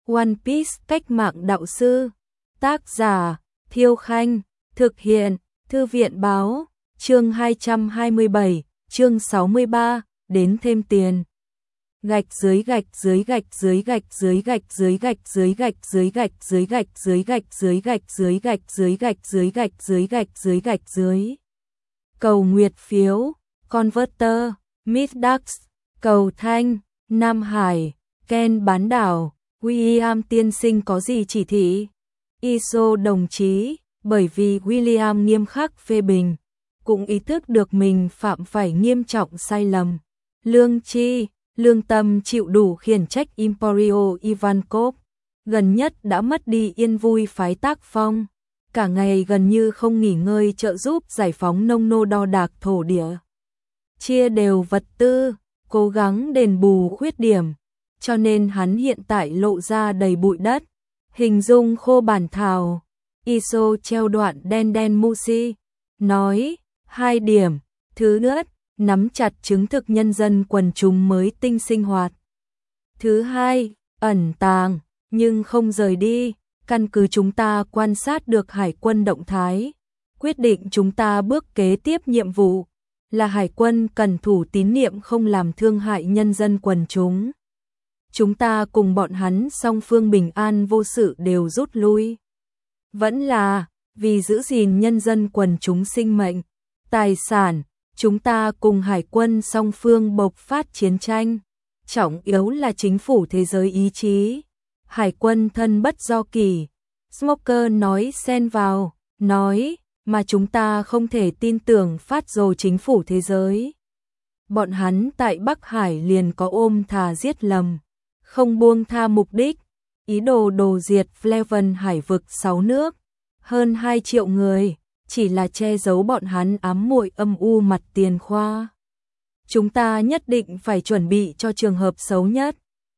One Piece cách mạng đạo sư. Tác giả Thiêu Khanh. Thực hiện Thư viện báo. Chương 227, chương 63, đến thêm tiền. Gạch dưới gạch dưới gạch dưới gạch dưới gạch dưới gạch dưới gạch dưới gạch dưới gạch dưới gạch dưới gạch dưới gạch dưới gạch dưới gạch dưới gạch dưới gạch dưới. Cầu nguyệt phiếu, Converter, Middax, Cầu Thanh, Nam Hải, Ken bán đảo, William tiên sinh có gì chỉ thị? ISO đồng chí, bởi vì William nghiêm khắc phê bình, cũng ý thức được mình phạm phải nghiêm trọng sai lầm. Lương tâm chịu đủ khiển trách Emporio Ivankov, gần nhất đã mất đi yên vui phái tác phong, cả ngày gần như không nghỉ ngơi trợ giúp giải phóng nông nô đo đạc thổ địa. Chia đều vật tư, cố gắng đền bù khuyết điểm, cho nên hắn hiện tại lộ ra đầy bụi đất, hình dung khô bản thảo. ISO treo đoạn đen đen Musi, nói, 2 điểm, thứ nhất, nắm chặt chứng thực nhân dân quần chúng mới tinh sinh hoạt. Thứ hai, ẩn tàng, nhưng không rời đi, căn cứ chúng ta quan sát được hải quân động thái, quyết định chúng ta bước kế tiếp nhiệm vụ, là hải quân cần thủ tín niệm không làm thương hại nhân dân quần chúng. Chúng ta cùng bọn hắn song phương bình an vô sự đều rút lui. Vẫn là, vì giữ gìn nhân dân quần chúng sinh mệnh, tài sản, chúng ta cùng hải quân song phương bộc phát chiến tranh. Trọng yếu là chính phủ thế giới ý chí. Hải quân thân bất do kỷ. Smoker nói xen vào, nói, mà chúng ta không thể tin tưởng phát dồ chính phủ thế giới. Bọn hắn tại Bắc Hải liền có ôm thà giết lầm, không buông tha mục đích, ý đồ đồ diệt Fleven hải vực 6 nước, hơn 2 triệu người, chỉ là che giấu bọn hắn ám muội âm u mặt tiền khoa. Chúng ta nhất định phải chuẩn bị cho trường hợp xấu nhất.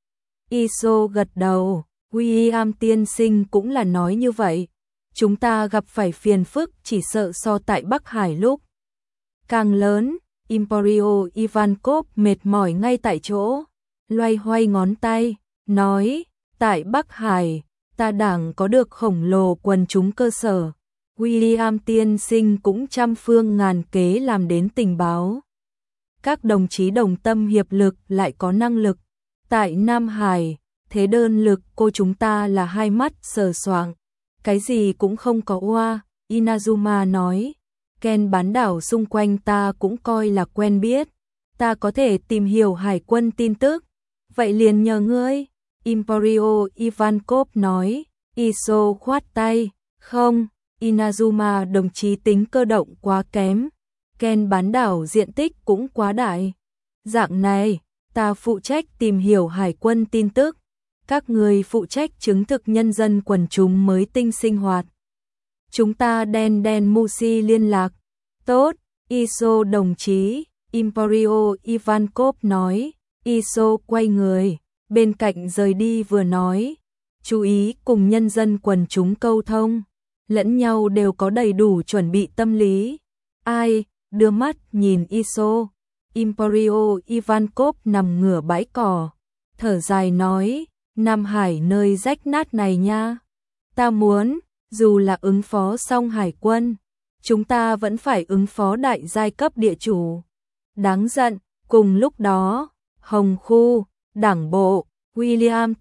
ISO gật đầu, William tiên sinh cũng là nói như vậy. Chúng ta gặp phải phiền phức chỉ sợ so tại Bắc Hải lúc càng lớn. Emporio Ivankov mệt mỏi ngay tại chỗ, loay hoay ngón tay, nói, tại Bắc Hải, ta đảng có được khổng lồ quần chúng cơ sở. William tiên sinh cũng trăm phương ngàn kế làm đến tình báo. Các đồng chí đồng tâm hiệp lực lại có năng lực. Tại Nam Hải, thế đơn lực cô chúng ta là hai mắt sờ soạng, cái gì cũng không có oa. Inazuma nói, Ken bán đảo xung quanh ta cũng coi là quen biết, ta có thể tìm hiểu hải quân tin tức, vậy liền nhờ ngươi. Emporio Ivankov nói. ISO khoát tay, không, Inazuma đồng chí tính cơ động quá kém, Ken bán đảo diện tích cũng quá đại. Dạng này, ta phụ trách tìm hiểu hải quân tin tức, các người phụ trách chứng thực nhân dân quần chúng mới tinh sinh hoạt. Chúng ta đen đen Musi liên lạc. Tốt, ISO đồng chí, Emporio Ivankov nói. ISO quay người, bên cạnh rời đi vừa nói, chú ý cùng nhân dân quần chúng câu thông, lẫn nhau đều có đầy đủ chuẩn bị tâm lý. Ai, đưa mắt nhìn ISO, Emporio Ivankov nằm ngửa bãi cỏ, thở dài nói, Nam Hải nơi rách nát này nha. Ta muốn, dù là ứng phó xong hải quân, chúng ta vẫn phải ứng phó đại giai cấp địa chủ. Đáng giận, cùng lúc đó, Hồng Khu, đảng bộ, William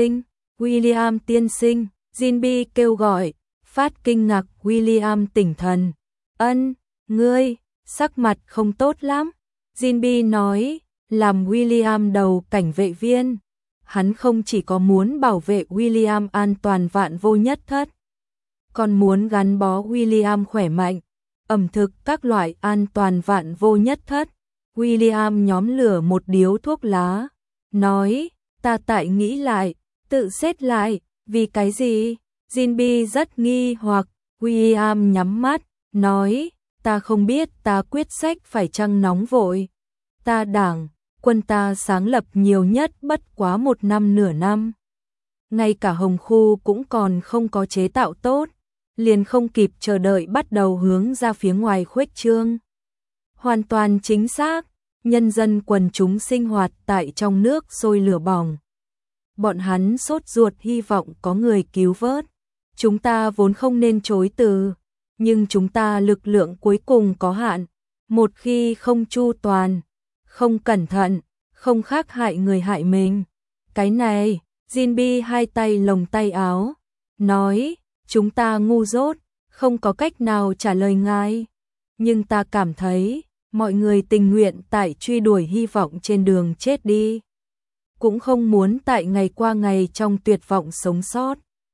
tiên sinh, Jinbi kêu gọi, phát kinh ngạc William tỉnh thần. Ngươi, sắc mặt không tốt lắm. Jinbi nói, làm William đầu cảnh vệ viên. Hắn không chỉ có muốn bảo vệ William an toàn vạn vô nhất thất, còn muốn gắn bó William khỏe mạnh, ẩm thực các loại an toàn vạn vô nhất thất. William nhóm lửa một điếu thuốc lá, nói, ta tại nghĩ lại, tự xét lại, vì cái gì? Jinbi rất nghi hoặc. William nhắm mắt, nói, ta không biết, ta quyết sách phải chăng nóng vội. Ta đảng, quân ta sáng lập nhiều nhất bất quá 1 năm nửa năm. Ngay cả Hồng Khu cũng còn không có chế tạo tốt, liền không kịp chờ đợi bắt đầu hướng ra phía ngoài khuếch trương. Hoàn toàn chính xác, nhân dân quần chúng sinh hoạt tại trong nước sôi lửa bỏng. bọn hắn sốt ruột hy vọng có người cứu vớt. Chúng ta vốn không nên chối từ, nhưng chúng ta lực lượng cuối cùng có hạn, một khi không chu toàn, không cẩn thận, không khác hại người hại mình. Cái này, Jinbi hai tay lồng tay áo, nói, chúng ta ngu dốt, không có cách nào trả lời ngài. Nhưng ta cảm thấy, mọi người tình nguyện tại truy đuổi hy vọng trên đường chết đi, cũng không muốn tại ngày qua ngày trong tuyệt vọng sống sót.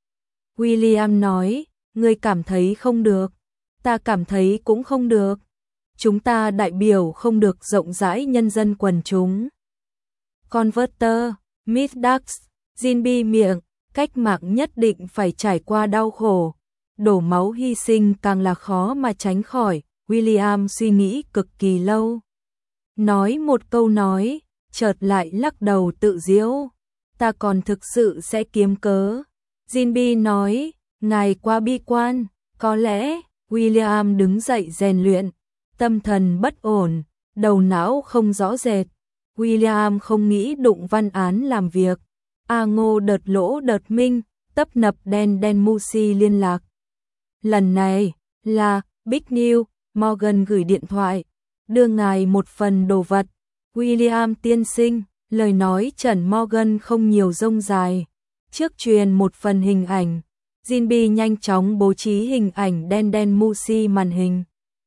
William nói, ngươi cảm thấy không được, ta cảm thấy cũng không được. Chúng ta đại biểu không được rộng rãi nhân dân quần chúng. Converter, Midax, Jinbi miệng, cách mạng nhất định phải trải qua đau khổ, đổ máu hy sinh càng là khó mà tránh khỏi. William suy nghĩ cực kỳ lâu. Nói một câu nói, chợt lại lắc đầu tự giễu. Ta còn thực sự sẽ kiếm cớ. Jinbi nói, ngài quá bi quan, có lẽ. William đứng dậy rèn luyện, tâm thần bất ổn, đầu não không rõ rệt. William không nghĩ đụng văn án làm việc. Ngô đợt lỗ đợt minh, tấp nập đen đen Musi liên lạc. Lần này là Big News, Morgan gửi điện thoại, đưa ngài một phần đồ vật. William tiên sinh, lời nói Trần Morgan không nhiều rông dài. Trước truyền một phần hình ảnh, Jinbi nhanh chóng bố trí hình ảnh đen đen Musi màn hình.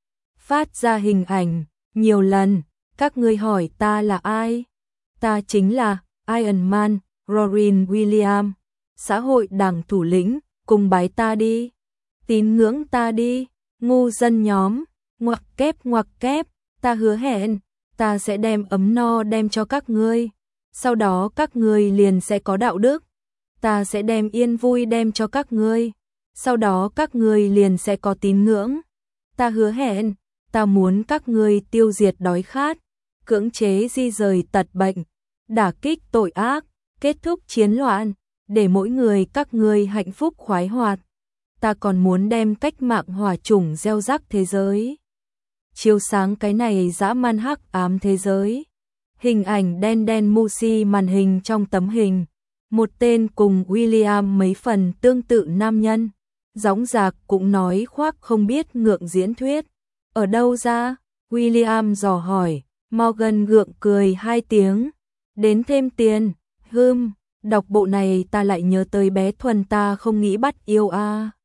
Phát ra hình ảnh, nhiều lần, các ngươi hỏi ta là ai? Ta chính là Iron Man, Robin Williams, xã hội đảng thủ lĩnh, cùng bái ta đi, tín ngưỡng ta đi, ngu dân nhóm, ngoặc kép, ta hứa hẹn, ta sẽ đem ấm no đem cho các ngươi, sau đó các ngươi liền sẽ có đạo đức, ta sẽ đem yên vui đem cho các ngươi, sau đó các ngươi liền sẽ có tín ngưỡng, ta hứa hẹn, ta muốn các ngươi tiêu diệt đói khát, cưỡng chế di rời tật bệnh, đả kích tội ác, kết thúc chiến loạn, để mỗi người các ngươi hạnh phúc khoái hoạt. Ta còn muốn đem cách mạng hỏa chủng gieo rắc thế giới, chiếu sáng cái này dã man hắc ám thế giới. Hình ảnh đen đen Musi màn hình trong tấm hình, một tên cùng William mấy phần tương tự nam nhân, dõng dạc cũng nói khoác không biết ngượng diễn thuyết. Ở đâu ra? William dò hỏi. Morgan gượng cười 2 tiếng. Đến thêm tiền. Đọc bộ này ta lại nhớ tới bé Thuần ta không nghĩ bắt yêu a.